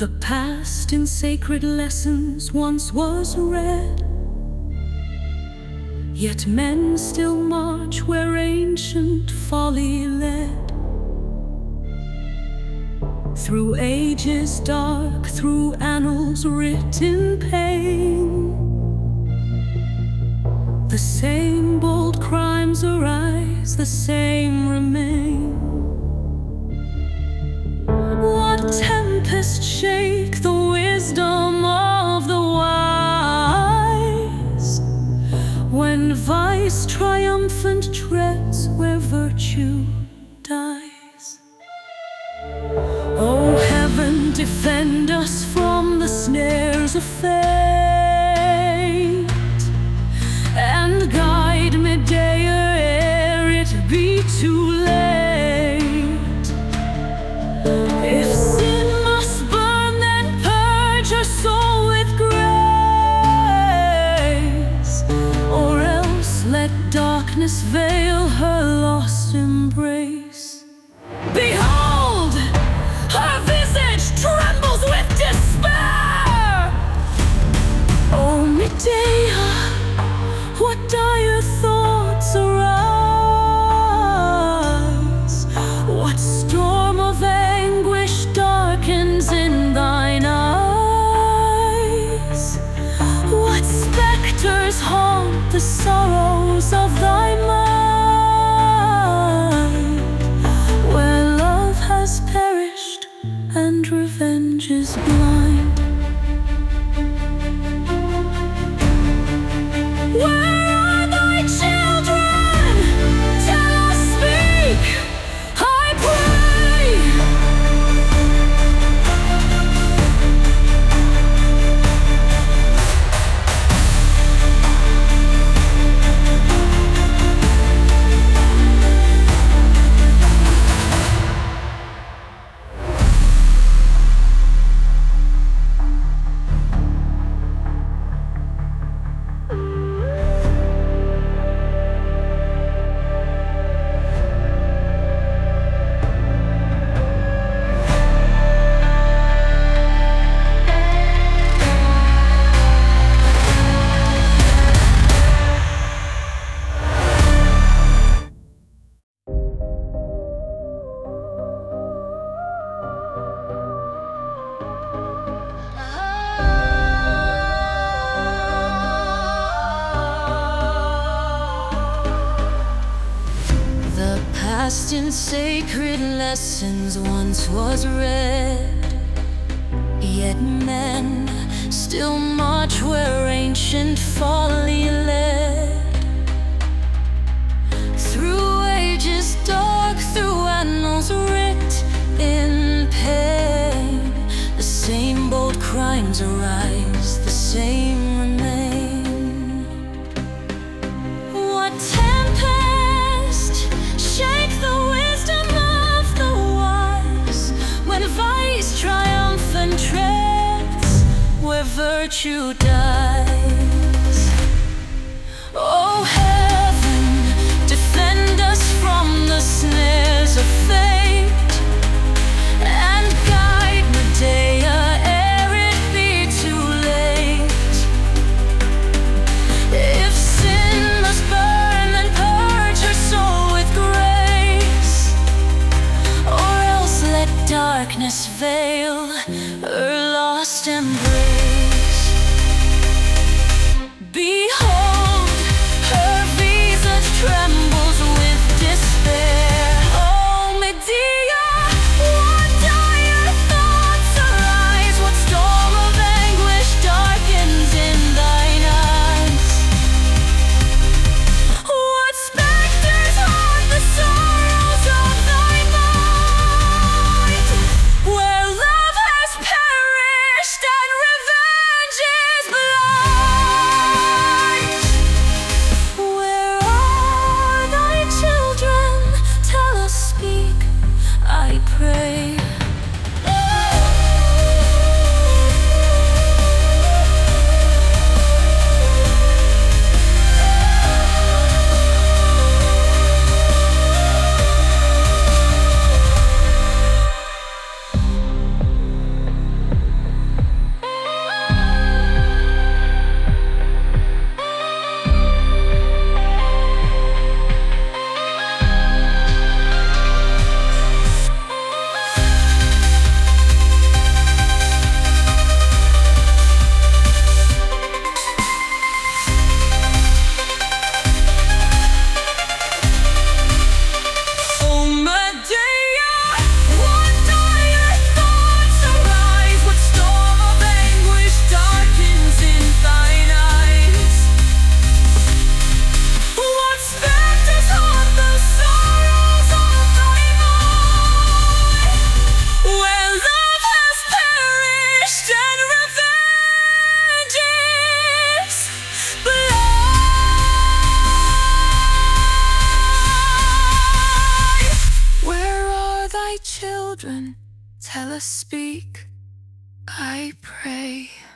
The past in sacred lessons once was read, yet men still march where ancient folly led. Through ages dark, through annals writ in pain, the same bold crimes arise, the same remain. What tempests shake the wisdom of the wise, when vice triumphant treads where virtue dies? O heaven, defend us from the snares of fate, and guide Medea ere it be too late. If sin must burn, then purge her soul with grace, or else let darkness veil her lost embrace. Behold! Her visage trembles with despair. O Medea, what dire thoughts arise? What storm of anguish darkens in thine eyes? What specters haunt the sorrows of thy mind, where love has perished and revenge is blind? Where are thy children? Tell us, speak, I pray. Past in sacred lessons once was read, yet men still march where ancient folly led. Through ages dark, through annals writ in pain, the same bold crimes arise, the same remain. What tempest shake the wisdom of the wise, when vice triumphant treads where virtue dies? O heaven, defend us from the snares of fate, and guide Medea ere it be too late. If sin must burn, then purge her soul with grace, or else let darkness veil her lost embrace. Behold, her visage trembles with despair. Oh Medea, what dire thoughts arise? What storm of anguish darkens in thine eyes? What specters haunt the sorrows of thy mind, where love has perished and revenge is blind? speak, I pray.